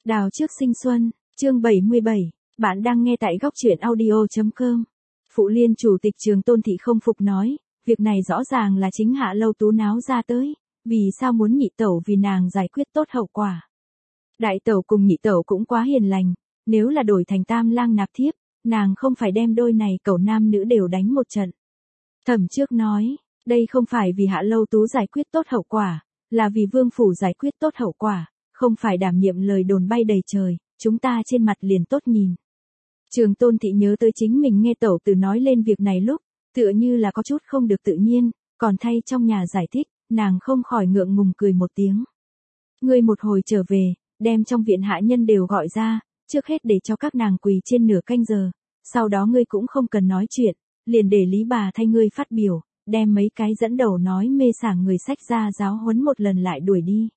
Đào trước sinh xuân, chương 77, bạn đang nghe tại góc truyện audio.com. Phụ liên chủ tịch Trường Tôn Thị không phục nói, việc này rõ ràng là chính Hạ Lâu Tú náo ra tới, vì sao muốn nhị tẩu vì nàng giải quyết tốt hậu quả. Đại tẩu cùng nhị tẩu cũng quá hiền lành, nếu là đổi thành tam lang nạp thiếp, nàng không phải đem đôi này cẩu nam nữ đều đánh một trận. Thẩm trước nói, đây không phải vì Hạ Lâu Tú giải quyết tốt hậu quả, là vì vương phủ giải quyết tốt hậu quả, không phải đảm nhiệm lời đồn bay đầy trời, chúng ta trên mặt liền tốt nhìn. Trường Tôn Thị nhớ tới chính mình nghe tẩu tử nói lên việc này lúc, tựa như là có chút không được tự nhiên, còn thay trong nhà giải thích, nàng không khỏi ngượng ngùng cười một tiếng. Ngươi một hồi trở về, đem trong viện hạ nhân đều gọi ra, trước hết để cho các nàng quỳ trên nửa canh giờ, sau đó ngươi cũng không cần nói chuyện, liền để Lý bà thay ngươi phát biểu, đem mấy cái dẫn đầu nói mê sảng người sách ra giáo huấn một lần lại đuổi đi.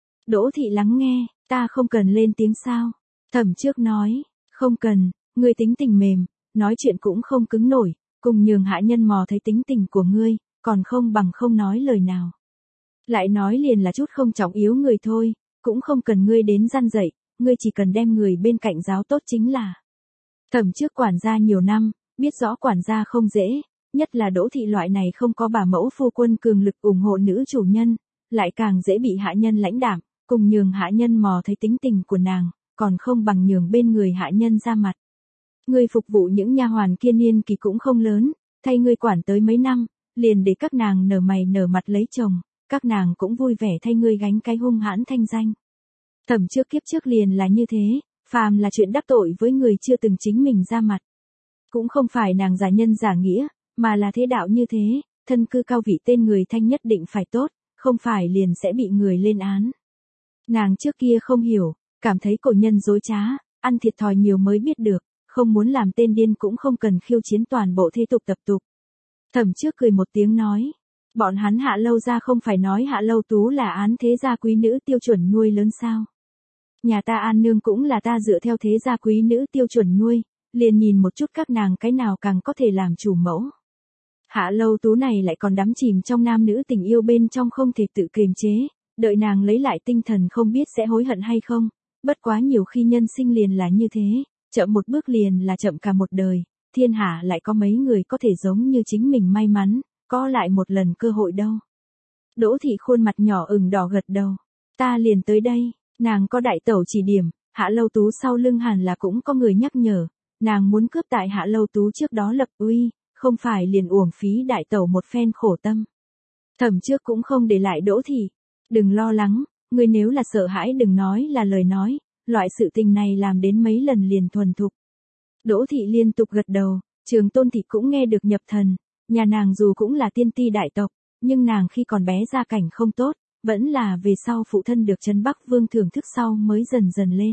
Đỗ Thị lắng nghe, ta không cần lên tiếng sao? Thẩm trước nói, không cần, ngươi tính tình mềm, nói chuyện cũng không cứng nổi, cùng nhường hạ nhân mò thấy tính tình của ngươi, còn không bằng không nói lời nào. Lại nói liền là chút không trọng yếu người thôi, cũng không cần ngươi đến răn dạy, ngươi chỉ cần đem người bên cạnh giáo tốt chính là. Thẩm trước quản gia nhiều năm, biết rõ quản gia không dễ, nhất là Đỗ Thị loại này không có bà mẫu phu quân cường lực ủng hộ nữ chủ nhân, lại càng dễ bị hạ nhân lãnh đạm, cùng nhường hạ nhân mò thấy tính tình của nàng, còn không bằng nhường bên người hạ nhân ra mặt. Ngươi phục vụ những nha hoàn kia niên kỳ cũng không lớn, thay ngươi quản tới mấy năm, liền để các nàng nở mày nở mặt lấy chồng, các nàng cũng vui vẻ thay ngươi gánh cái hung hãn thanh danh. Thẩm trước kiếp trước liền là như thế, phàm là chuyện đắc tội với người chưa từng chính mình ra mặt. Cũng không phải nàng giả nhân giả nghĩa, mà là thế đạo như thế, thân cư cao vị tên người thanh nhất định phải tốt, không phải liền sẽ bị người lên án. Nàng trước kia không hiểu, cảm thấy cổ nhân dối trá, ăn thiệt thòi nhiều mới biết được, không muốn làm tên điên cũng không cần khiêu chiến toàn bộ thế tục tập tục. Thẩm trước cười một tiếng nói, bọn hắn Hạ Lâu gia không phải nói Hạ Lâu Tú là án thế gia quý nữ tiêu chuẩn nuôi lớn sao. Nhà ta An Nương cũng là ta dựa theo thế gia quý nữ tiêu chuẩn nuôi, liền nhìn một chút các nàng cái nào càng có thể làm chủ mẫu. Hạ Lâu Tú này lại còn đắm chìm trong nam nữ tình yêu bên trong không thể tự kiềm chế, đợi nàng lấy lại tinh thần không biết sẽ hối hận hay không, bất quá nhiều khi nhân sinh liền là như thế, chậm một bước liền là chậm cả một đời, thiên hạ lại có mấy người có thể giống như chính mình may mắn, có lại một lần cơ hội đâu. Đỗ Thị khuôn mặt nhỏ ửng đỏ gật đầu, ta liền tới đây, nàng có đại tẩu chỉ điểm, Hạ Lâu Tú sau lưng hẳn là cũng có người nhắc nhở, nàng muốn cướp tại Hạ Lâu Tú trước đó lập uy, không phải liền uổng phí đại tẩu một phen khổ tâm. Thẩm trước cũng không để lại Đỗ Thị, đừng lo lắng, ngươi nếu là sợ hãi đừng nói là lời nói, loại sự tình này làm đến mấy lần liền thuần thục. Đỗ Thị liên tục gật đầu, Trường Tôn Thị cũng nghe được nhập thần, nhà nàng dù cũng là tiên ti đại tộc, nhưng nàng khi còn bé gia cảnh không tốt, vẫn là về sau phụ thân được Trấn Bắc Vương thưởng thức sau mới dần dần lên.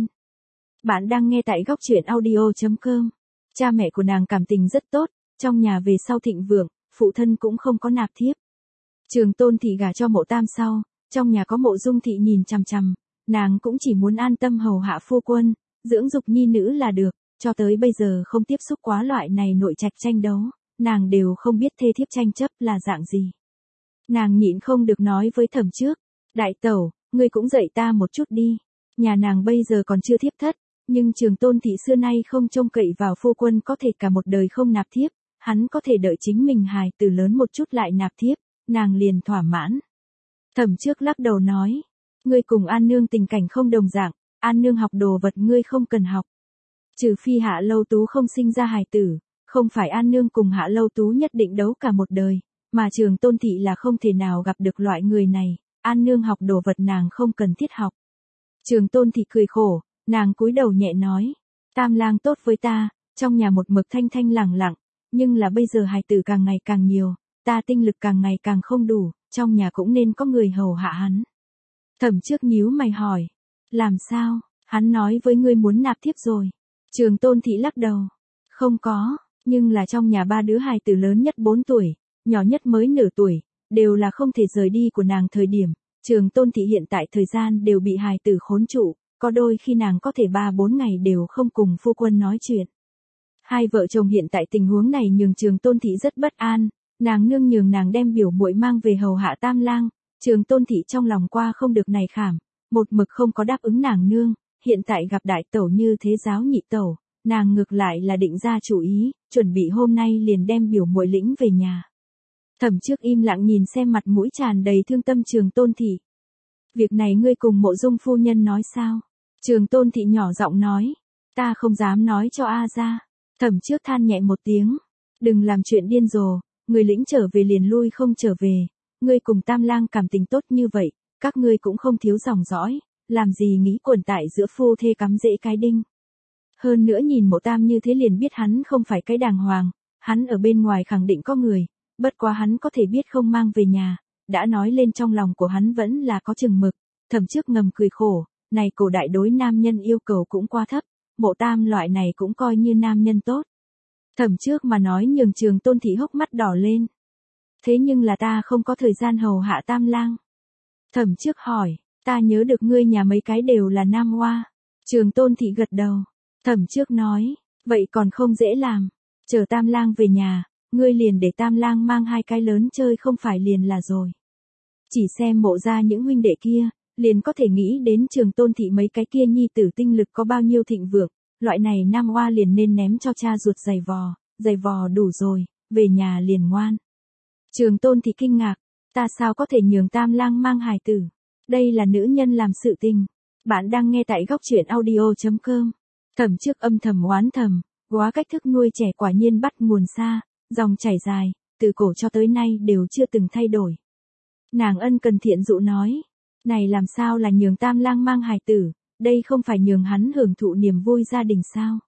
Bạn đang nghe tại góc truyện audio.com. Cha mẹ của nàng cảm tình rất tốt, trong nhà về sau thịnh vượng, phụ thân cũng không có nạp thiếp. Trường Tôn Thị gả cho Mộ Tam sau, trong nhà có Mộ Dung Thị nhìn chằm chằm, nàng cũng chỉ muốn an tâm hầu hạ phu quân, dưỡng dục nhi nữ là được, cho tới bây giờ không tiếp xúc quá loại này nội trạch tranh đấu, nàng đều không biết thê thiếp tranh chấp là dạng gì. Nàng nhịn không được nói với Thẩm trước, đại tẩu, ngươi cũng dạy ta một chút đi, nhà nàng bây giờ còn chưa thiếp thất, nhưng Trường Tôn Thị xưa nay không trông cậy vào phu quân có thể cả một đời không nạp thiếp, hắn có thể đợi chính mình hài tử lớn một chút lại nạp thiếp, nàng liền thỏa mãn. Thẩm trước lắc đầu nói, ngươi cùng An Nương tình cảnh không đồng dạng, An Nương học đồ vật ngươi không cần học. Trừ phi Hạ Lâu Tú không sinh ra hài tử, không phải An Nương cùng Hạ Lâu Tú nhất định đấu cả một đời, mà Trường Tôn Thị là không thể nào gặp được loại người này, An Nương học đồ vật nàng không cần thiết học. Trường Tôn Thị cười khổ, nàng cúi đầu nhẹ nói, tam lang tốt với ta, trong nhà một mực thanh thanh lẳng lặng, nhưng là bây giờ hài tử càng ngày càng nhiều, ta tinh lực càng ngày càng không đủ, trong nhà cũng nên có người hầu hạ hắn. Thẩm trước nhíu mày hỏi, làm sao, hắn nói với ngươi muốn nạp thiếp rồi. Trường Tôn Thị lắc đầu, không có, nhưng là trong nhà ba đứa hài tử lớn nhất 4 tuổi, nhỏ nhất mới nửa tuổi, đều là không thể rời đi của nàng thời điểm, Trường Tôn Thị hiện tại thời gian đều bị hài tử khốn trụ, có đôi khi nàng có thể 3-4 ngày đều không cùng phu quân nói chuyện. Hai vợ chồng hiện tại tình huống này nhường Trường Tôn Thị rất bất an, nàng nương nhường nàng đem biểu muội mang về hầu hạ tam lang, Trường Tôn Thị trong lòng qua không được này khảm, một mực không có đáp ứng nàng nương, Hiện tại gặp đại tẩu như thế giáo nhị tẩu, nàng ngược lại là định ra chủ ý, chuẩn bị hôm nay liền đem biểu muội lĩnh về nhà. Thẩm Trước im lặng nhìn xem mặt mũi tràn đầy thương tâm Trường Tôn Thị. Việc này ngươi cùng Mộ Dung phu nhân nói sao? Trường Tôn Thị nhỏ giọng nói. Ta không dám nói cho A ra. Thẩm Trước than nhẹ một tiếng. Đừng làm chuyện điên rồ, người lĩnh trở về liền lui không trở về. Ngươi cùng Tam Lang cảm tình tốt như vậy, các ngươi cũng không thiếu dòng dõi, làm gì nghĩ quẩn tại giữa phu thê cắm rễ cái đinh. Hơn nữa nhìn Mộ Tam như thế liền biết hắn không phải cái đàng hoàng, hắn ở bên ngoài khẳng định có người, bất quá hắn có thể biết không mang về nhà, đã nói lên trong lòng của hắn vẫn là có chừng mực. Thẩm Trước ngầm cười khổ, này cổ đại đối nam nhân yêu cầu cũng quá thấp, Mộ Tam loại này cũng coi như nam nhân tốt. Thẩm Trước mà nói nhường Trường Tôn Thị hốc mắt đỏ lên. Thế nhưng là ta không có thời gian hầu hạ Tam Lang. Thẩm Trước hỏi, ta nhớ được ngươi nhà mấy cái đều là nam hoa. Trường Tôn Thị gật đầu. Thẩm Trước nói, vậy còn không dễ làm. Chờ Tam Lang về nhà, ngươi liền để Tam Lang mang hai cái lớn chơi không phải liền là rồi. Chỉ xem Mộ ra những huynh đệ kia, liền có thể nghĩ đến Trường Tôn Thị mấy cái kia nhi tử tinh lực có bao nhiêu thịnh vượng, loại này nam hoa liền nên ném cho cha ruột giày vò đủ rồi, về nhà liền ngoan. Trường Tôn Thị kinh ngạc, ta sao có thể nhường Tam Lang mang hài tử, đây là nữ nhân làm sự tình. Bạn đang nghe tại góc truyện audio.com. Thẩm Trước âm thầm oán thầm, quá cách thức nuôi trẻ quả nhiên bắt nguồn xa, dòng chảy dài, từ cổ cho tới nay đều chưa từng thay đổi. Nàng ân cần thiện dụ nói, này làm sao là nhường Tam Lang mang hài tử, đây không phải nhường hắn hưởng thụ niềm vui gia đình sao?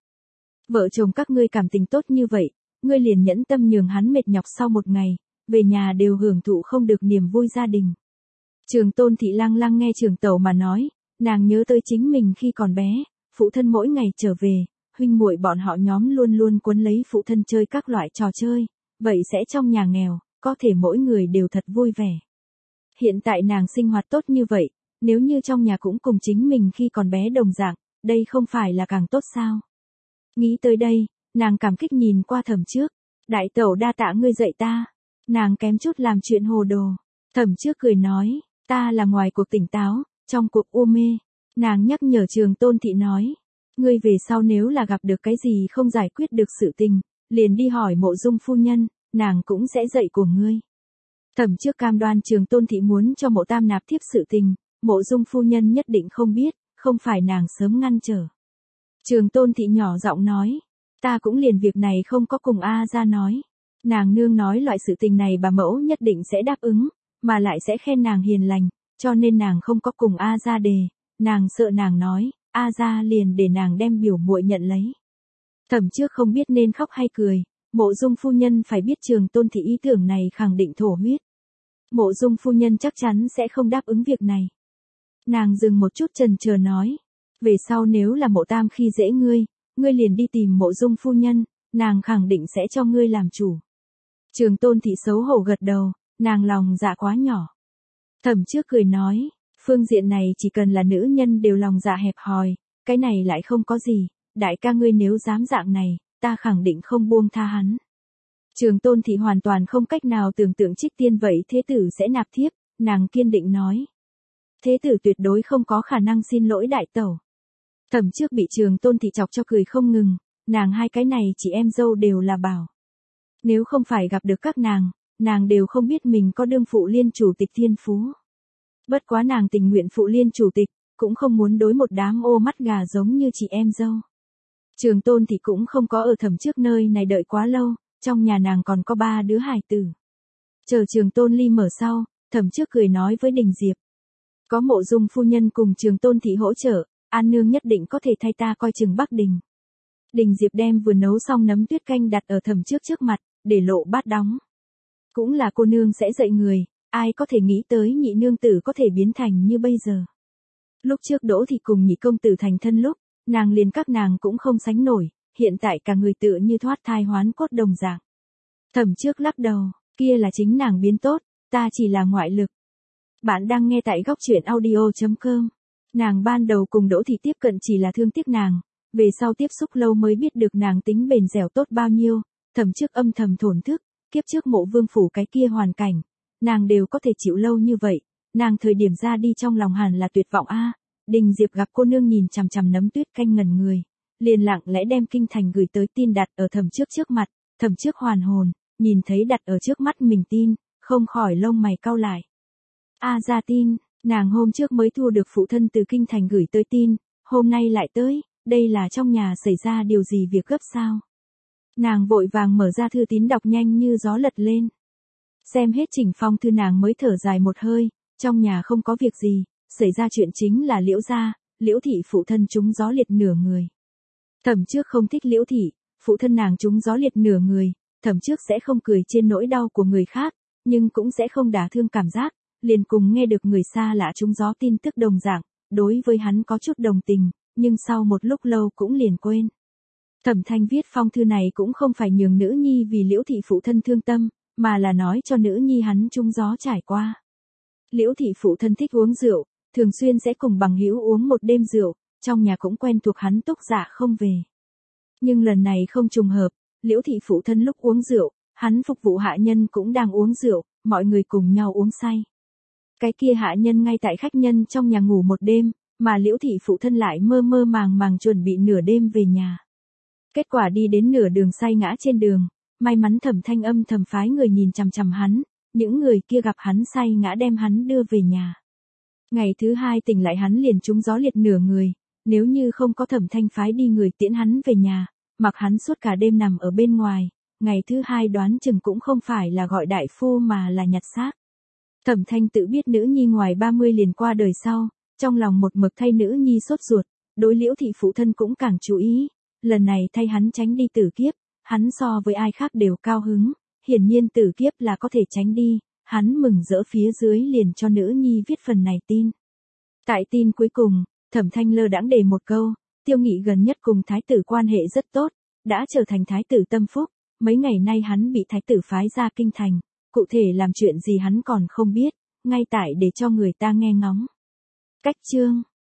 Vợ chồng các ngươi cảm tình tốt như vậy, ngươi liền nhẫn tâm nhường hắn mệt nhọc sau một ngày, về nhà đều hưởng thụ không được niềm vui gia đình. Trường Tôn Thị lăng lăng nghe Trường tẩu mà nói, nàng nhớ tới chính mình khi còn bé, phụ thân mỗi ngày trở về, huynh muội bọn họ nhóm luôn luôn quấn lấy phụ thân chơi các loại trò chơi, vậy sẽ trong nhà nghèo, có thể mỗi người đều thật vui vẻ. Hiện tại nàng sinh hoạt tốt như vậy, nếu như trong nhà cũng cùng chính mình khi còn bé đồng dạng, đây không phải là càng tốt sao? Nghĩ tới đây, nàng cảm kích nhìn qua Thẩm Trước, đại tẩu đa tạ ngươi dạy ta, nàng kém chút làm chuyện hồ đồ. Thẩm Trước cười nói, ta là ngoài cuộc tỉnh táo, trong cuộc u mê. Nàng nhắc nhở Trường Tôn Thị nói, ngươi về sau nếu là gặp được cái gì không giải quyết được sự tình, liền đi hỏi Mộ Dung phu nhân, nàng cũng sẽ dạy của ngươi. Thẩm Trước cam đoan Trường Tôn Thị muốn cho Mộ Tam nạp thiếp sự tình, Mộ Dung phu nhân nhất định không biết, không phải nàng sớm ngăn trở. Trường Tôn Thị nhỏ giọng nói, ta cũng liền việc này không có cùng A ra nói. Nàng nương nói loại sự tình này bà mẫu nhất định sẽ đáp ứng, mà lại sẽ khen nàng hiền lành, cho nên nàng không có cùng A ra đề, nàng sợ nàng nói, A ra liền để nàng đem biểu muội nhận lấy. Thẩm Trước không biết nên khóc hay cười, Mộ Dung phu nhân phải biết Trường Tôn Thị ý tưởng này khẳng định thổ huyết. Mộ Dung phu nhân chắc chắn sẽ không đáp ứng việc này. Nàng dừng một chút chần chờ nói, về sau nếu là Mộ Tam khi dễ ngươi, ngươi liền đi tìm Mộ Dung phu nhân, nàng khẳng định sẽ cho ngươi làm chủ. Trường Tôn Thị xấu hổ gật đầu, nàng lòng dạ quá nhỏ. Thẩm Trước cười nói, phương diện này chỉ cần là nữ nhân đều lòng dạ hẹp hòi, cái này lại không có gì, đại ca ngươi nếu dám dạng này, ta khẳng định không buông tha hắn. Trường Tôn Thị hoàn toàn không cách nào tưởng tượng Trích Tiên vậy thế tử sẽ nạp thiếp, nàng kiên định nói. Thế tử tuyệt đối không có khả năng xin lỗi đại tẩu. Thẩm Trước bị Trường Tôn Thị chọc cho cười không ngừng, nàng hai cái này chị em dâu đều là bảo. Nếu không phải gặp được các nàng đều không biết mình có đương phụ liên chủ tịch thiên phú. Bất quá nàng tình nguyện phụ liên chủ tịch, cũng không muốn đối một đám ô mắt gà giống như chị em dâu. Trường Tôn Thị cũng không có ở Thẩm Trước nơi này đợi quá lâu, trong nhà nàng còn có 3 đứa hài tử. Chờ Trường Tôn Ly mở sau, Thẩm Trước cười nói với Đình Diệp. Có Mộ Dung phu nhân cùng Trường Tôn Thị hỗ trợ, An nương nhất định có thể thay ta coi chừng Bắc Đình. Đình Diệp đem vừa nấu xong nấm tuyết canh đặt ở Thẩm Trước trước mặt, để lộ bát đóng. Cũng là cô nương sẽ dạy người, ai có thể nghĩ tới nhị nương tử có thể biến thành như bây giờ. Lúc trước Đỗ Thị cùng nhị công tử thành thân lúc, nàng liền các nàng cũng không sánh nổi, hiện tại cả người tựa như thoát thai hoán cốt đồng dạng. Thẩm Trước lắc đầu, kia là chính nàng biến tốt, ta chỉ là ngoại lực. Bạn đang nghe tại góc truyện audio.com. Nàng ban đầu cùng Đỗ Thị tiếp cận chỉ là thương tiếc nàng, về sau tiếp xúc lâu mới biết được nàng tính bền dẻo tốt bao nhiêu. Thẩm Trước âm thầm thổn thức, kiếp trước Mộ Vương phủ cái kia hoàn cảnh, nàng đều có thể chịu lâu như vậy, nàng thời điểm ra đi trong lòng hẳn là tuyệt vọng a, Đình Diệp gặp cô nương nhìn chằm chằm nấm tuyết canh ngẩn người, liền lặng lẽ đem kinh thành gửi tới tin đặt ở Thẩm Trước trước mặt. Thẩm Trước hoàn hồn, nhìn thấy đặt ở trước mắt mình tin, không khỏi lông mày cau lại. Ra tin, nàng hôm trước mới thu được phụ thân từ kinh thành gửi tới tin, hôm nay lại tới, đây là trong nhà xảy ra điều gì việc gấp sao? Nàng vội vàng mở ra thư tín đọc nhanh như gió lật lên. Xem hết chỉnh phong thư nàng mới thở dài một hơi, trong nhà không có việc gì, xảy ra chuyện chính là Liễu gia, Liễu thị phụ thân trúng gió liệt nửa người. Thẩm Trước không thích Liễu thị, phụ thân nàng trúng gió liệt nửa người, Thẩm Trước sẽ không cười trên nỗi đau của người khác, nhưng cũng sẽ không đả thương cảm giác, liền cùng nghe được người xa lạ trúng gió tin tức đồng dạng, đối với hắn có chút đồng tình, nhưng sau một lúc lâu cũng liền quên. Thẩm Thanh viết phong thư này cũng không phải nhường nữ nhi vì Liễu thị phụ thân thương tâm, mà là nói cho nữ nhi hắn trúng gió trải qua. Liễu thị phụ thân thích uống rượu, thường xuyên sẽ cùng bằng hữu uống một đêm rượu, trong nhà cũng quen thuộc hắn túc dạ không về. Nhưng lần này không trùng hợp, Liễu thị phụ thân lúc uống rượu, hắn phục vụ hạ nhân cũng đang uống rượu, mọi người cùng nhau uống say. Cái kia hạ nhân ngay tại khách nhân trong nhà ngủ một đêm, mà Liễu thị phụ thân lại mơ mơ màng màng chuẩn bị nửa đêm về nhà. Kết quả đi đến nửa đường say ngã trên đường, may mắn Thẩm Thanh âm thầm phái người nhìn chằm chằm hắn, những người kia gặp hắn say ngã đem hắn đưa về nhà. Ngày thứ hai tỉnh lại hắn liền trúng gió liệt nửa người, nếu như không có Thẩm Thanh phái đi người tiễn hắn về nhà, mặc hắn suốt cả đêm nằm ở bên ngoài, ngày thứ hai đoán chừng cũng không phải là gọi đại phu mà là nhặt xác. Thẩm Thanh tự biết nữ nhi ngoài 30 liền qua đời sau, trong lòng một mực thay nữ nhi sốt ruột, đối Liễu thị phụ thân cũng càng chú ý, lần này thay hắn tránh đi tử kiếp, hắn so với ai khác đều cao hứng, hiển nhiên tử kiếp là có thể tránh đi, hắn mừng rỡ phía dưới liền cho nữ nhi viết phần này tin. Tại tin cuối cùng, Thẩm Thanh lơ đãng để một câu, Tiêu Nghị gần nhất cùng thái tử quan hệ rất tốt, đã trở thành thái tử tâm phúc, mấy ngày nay hắn bị thái tử phái ra kinh thành, cụ thể làm chuyện gì hắn còn không biết, ngay tại để cho người ta nghe ngóng. Cách chương